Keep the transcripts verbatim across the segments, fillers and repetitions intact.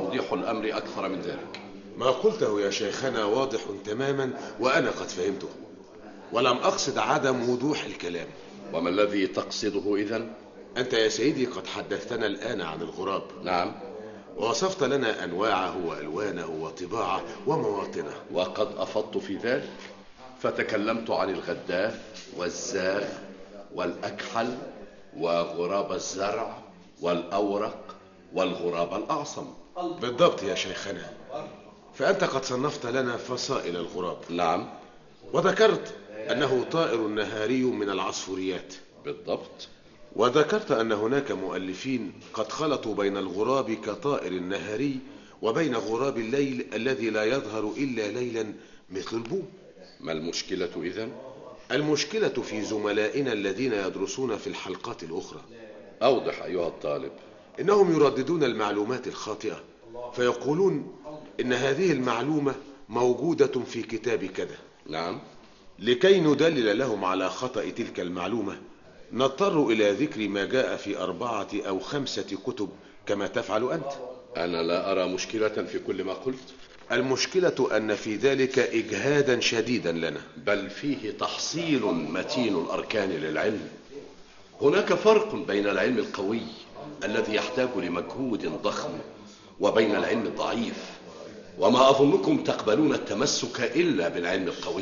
توضيح الأمر أكثر من ذلك. ما قلته يا شيخنا واضح تماما وأنا قد فهمته، ولم أقصد عدم وضوح الكلام. وما الذي تقصده إذن؟ أنت يا سيدي قد حدثتنا الآن عن الغراب. نعم. ووصفت لنا أنواعه وألوانه وطباعه ومواطنه، وقد أفضت في ذلك، فتكلمت عن الغداف والزاغ والأكحل وغراب الزرع والأورق والغراب الأعصم. بالضبط يا شيخنا، فأنت قد صنفت لنا فصائل الغراب. نعم. وذكرت أنه طائر نهاري من العصفوريات. بالضبط. وذكرت أن هناك مؤلفين قد خلطوا بين الغراب كطائر نهاري وبين غراب الليل الذي لا يظهر إلا ليلا مثل البوم. ما المشكلة إذن؟ المشكلة في زملائنا الذين يدرسون في الحلقات الأخرى. أوضح أيها الطالب. إنهم يرددون المعلومات الخاطئة، فيقولون إن هذه المعلومة موجودة في كتاب كذا. نعم. لكي ندلل لهم على خطأ تلك المعلومة نضطر إلى ذكر ما جاء في أربعة أو خمسة كتب كما تفعل أنت. أنا لا أرى مشكلة في كل ما قلت. المشكلة أن في ذلك إجهادا شديدا لنا، بل فيه تحصيل متين الأركان للعلم. هناك فرق بين العلم القوي الذي يحتاج لمجهود ضخم وبين العلم الضعيف، وما أظنكم تقبلون التمسك إلا بالعلم القوي.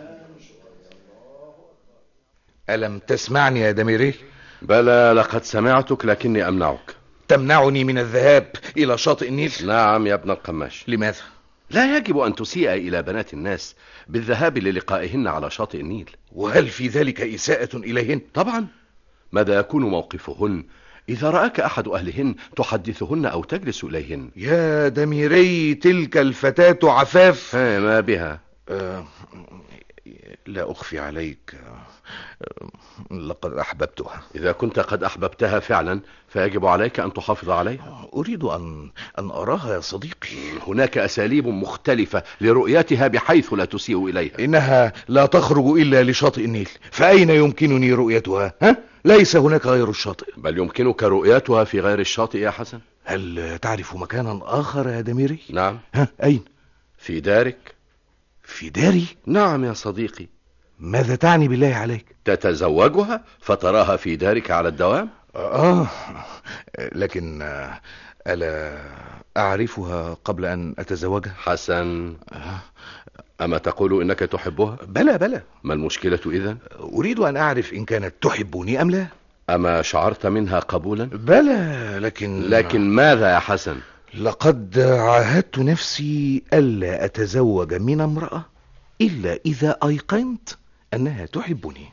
ألم تسمعني يا دميري؟ بلى، لقد سمعتك، لكني أمنعك. تمنعني من الذهاب إلى شاطئ النيل؟ نعم يا ابن القماش. لماذا؟ لا يجب أن تسيء إلى بنات الناس بالذهاب للقائهن على شاطئ النيل. وهل في ذلك إساءة إليهن؟ طبعا. ماذا يكون موقفهن إذا رأك أحد أهلهن تحدثهن أو تجلس إليهن؟ يا دميري، تلك الفتاة عفاف. ما بها؟ أه لا أخفي عليك، لقد أحببتها. إذا كنت قد أحببتها فعلا فيجب عليك أن تحافظ عليها. أريد أن, أن أراها يا صديقي. هناك أساليب مختلفة لرؤيتها بحيث لا تسيء إليها. إنها لا تخرج إلا لشاطئ النيل، فأين يمكنني رؤيتها؟ ها؟ ليس هناك غير الشاطئ. بل يمكنك رؤيتها في غير الشاطئ يا حسن. هل تعرف مكانا آخر يا دميري؟ نعم. ها؟ أين؟ في دارك. في داري؟ نعم يا صديقي. ماذا تعني بالله عليك؟ تتزوجها فتراها في دارك على الدوام. آه لكن ألا أعرفها قبل أن أتزوجها؟ حسن، أما تقول إنك تحبها؟ بلى بلى. ما المشكلة إذن؟ أريد أن أعرف إن كانت تحبني أم لا. أما شعرت منها قبولا؟ بلى، لكن لكن ماذا يا حسن؟ لقد عاهدت نفسي ألا أتزوج من امرأة إلا إذا أيقنت أنها تحبني.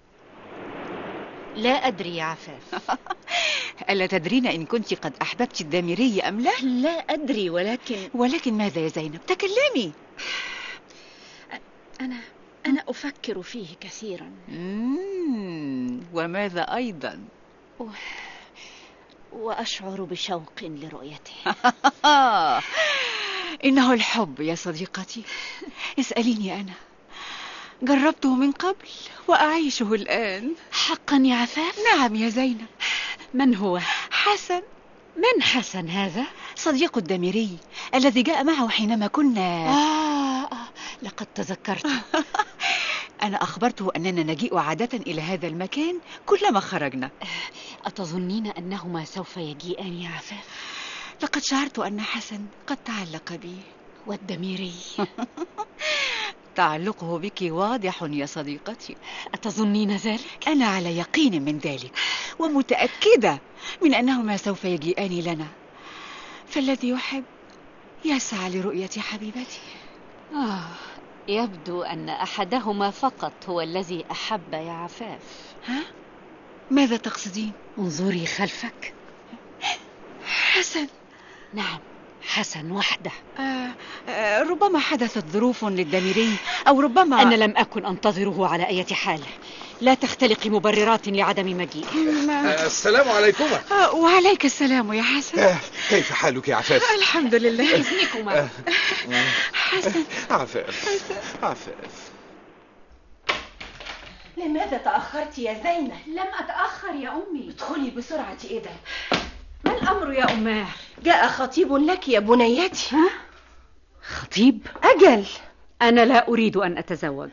لا أدري يا عفاف. ألا تدرين إن كنت قد أحببت الدامري أم لا؟ لا أدري، ولكن ولكن ماذا يا زينب؟ تكلمي. أنا أنا أفكر فيه كثيرا. مم. وماذا أيضا؟ و... وأشعر بشوق لرؤيته. إنه الحب يا صديقتي. اسأليني أنا، جربته من قبل وأعيشه الآن. حقا يا عفاف؟ نعم يا زينب. من هو؟ حسن. من حسن هذا؟ صديق الدامري الذي جاء معه حينما كنا آه, آه لقد تذكرت. أنا أخبرته أننا نجيء عادة إلى هذا المكان كلما خرجنا. أتظنين أنهما سوف يجيئان يا عفاف؟ لقد شعرت أن حسن قد تعلق بي. والدميري؟ تعلقه بك واضح يا صديقتي. أتظنين ذلك؟ أنا على يقين من ذلك، ومتأكدة من أنهما سوف يجيئان لنا، فالذي يحب يسعى لرؤية حبيبتي. آه يبدو أن أحدهما فقط هو الذي أحب يا عفاف. ها؟ ماذا تقصدين؟ انظري خلفك. حسن. نعم، حسن وحده. آه آه ربما حدثت ظروف للدامري، أو ربما أنا لم أكن أنتظره على أي حال. لا تختلقي مبررات لعدم مجيء. آه السلام عليكم. آه وعليك السلام يا حسن. آه كيف حالك يا عفاف؟ الحمد لله. إذنكما. آه. حسن. عفاف. عفاف. لماذا تأخرت يا زينب؟ لم أتأخر يا أمي. ادخلي بسرعة إذا. ما الأمر يا أماه؟ جاء خطيب لك يا بنيتي. ها؟ خطيب؟ أجل. أنا لا أريد أن أتزوج.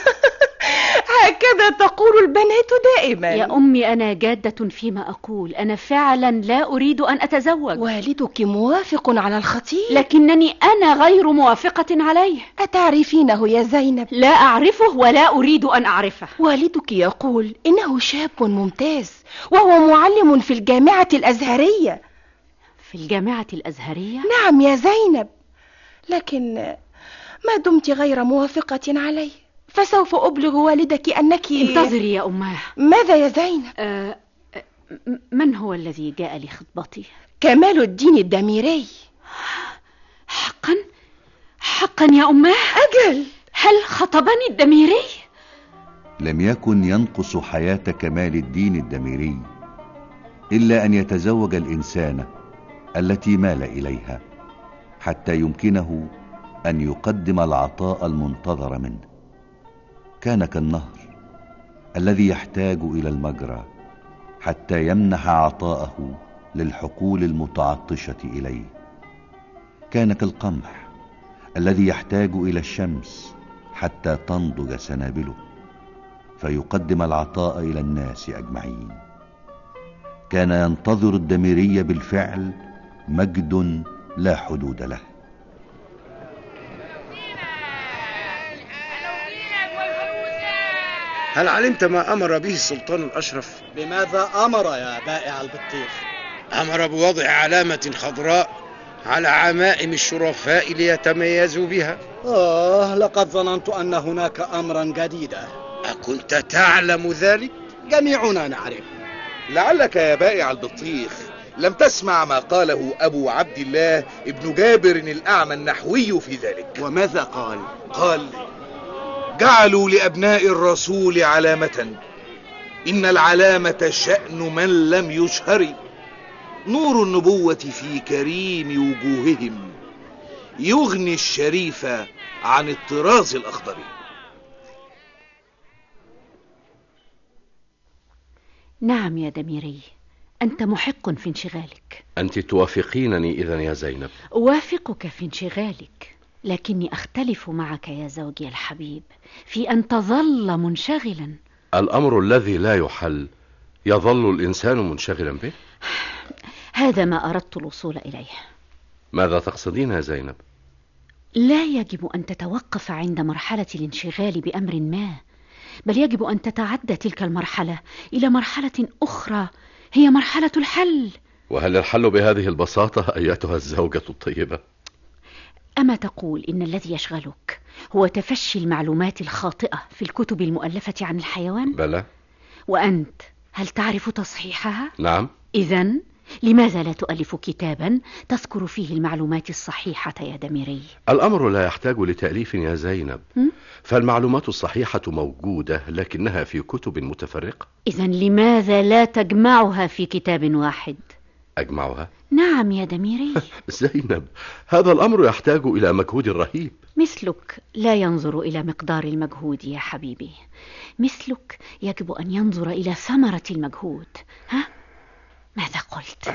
هكذا تقول البنات دائما. يا أمي أنا جادة فيما أقول، أنا فعلا لا أريد أن أتزوج. والدك موافق على الخطيب، لكنني أنا غير موافقة عليه. أتعرفينه يا زينب؟ لا أعرفه ولا أريد أن أعرفه. والدك يقول إنه شاب ممتاز وهو معلم في الجامعة الأزهرية. في الجامعة الأزهرية؟ نعم يا زينب، لكن ما دمت غير موافقة عليه فسوف أبلغ والدك أنك... انتظري يا أماه. ماذا يا زينب؟ أه من هو الذي جاء لخطبتي؟ كمال الدين الدميري. حقا؟ حقا يا أماه؟ أجل. هل خطبني الدميري؟ لم يكن ينقص حياة كمال الدين الدميري إلا أن يتزوج الإنسانة التي مال إليها حتى يمكنه أن يقدم العطاء المنتظر منه. كان كالنهر الذي يحتاج إلى المجرى حتى يمنح عطاءه للحقول المتعطشة إليه. كان كالقمح الذي يحتاج إلى الشمس حتى تنضج سنابله فيقدم العطاء إلى الناس أجمعين. كان ينتظر الدميري بالفعل مجد لا حدود له. هل علمت ما أمر به السلطان الأشرف؟ بماذا أمر يا بائع البطيخ؟ أمر بوضع علامة خضراء على عمائم الشرفاء ليتميزوا بها. آه، لقد ظننت أن هناك أمرا جديدا. أكنت تعلم ذلك؟ جميعنا نعرف. لعلك يا بائع البطيخ لم تسمع ما قاله أبو عبد الله ابن جابر الأعمى النحوي في ذلك. وماذا قال؟ قال: جعلوا لأبناء الرسول علامة، إن العلامة شأن من لم يشهر، نور النبوة في كريم وجوههم، يغني الشريف عن الطراز الأخضر. نعم يا دميري، أنت محق في انشغالك. أنت توافقينني إذن يا زينب؟ أوافقك في انشغالك، لكني أختلف معك يا زوجي الحبيب في أن تظل منشغلا. الأمر الذي لا يحل يظل الإنسان منشغلا به؟ هذا ما أردت الوصول إليه. ماذا تقصدين يا زينب؟ لا يجب أن تتوقف عند مرحلة الانشغال بأمر ما، بل يجب أن تتعدى تلك المرحلة إلى مرحلة أخرى هي مرحلة الحل. وهل الحل بهذه البساطة أيتها الزوجة الطيبة؟ أما تقول إن الذي يشغلك هو تفشي المعلومات الخاطئة في الكتب المؤلفة عن الحيوان؟ بلى. وأنت هل تعرف تصحيحها؟ نعم. إذن لماذا لا تؤلف كتابا تذكر فيه المعلومات الصحيحة يا دميري؟ الأمر لا يحتاج لتأليف يا زينب، م? فالمعلومات الصحيحة موجودة لكنها في كتب متفرقة. إذن لماذا لا تجمعها في كتاب واحد؟ أجمعها؟ نعم يا دميري. زينب، هذا الأمر يحتاج إلى مجهود رهيب. مثلك لا ينظر إلى مقدار المجهود يا حبيبي، مثلك يجب أن ينظر إلى ثمرة المجهود. ها؟ ماذا قلت؟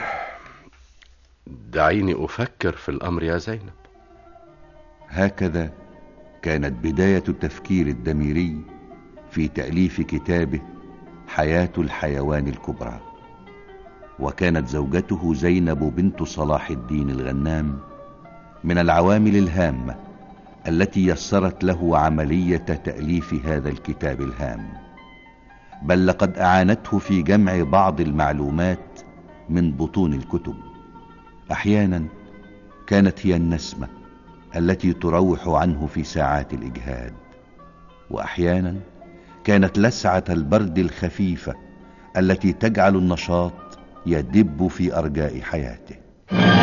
دعيني أفكر في الأمر يا زينب. هكذا كانت بداية التفكير الدميري في تأليف كتابه حياة الحيوان الكبرى. وكانت زوجته زينب بنت صلاح الدين الغنام من العوامل الهامة التي يسرت له عملية تأليف هذا الكتاب الهام، بل لقد أعانته في جمع بعض المعلومات من بطون الكتب. أحيانا كانت هي النسمة التي تروح عنه في ساعات الإجهاد، وأحيانا كانت لسعة البرد الخفيفة التي تجعل النشاط يدب في أرجاء حياته.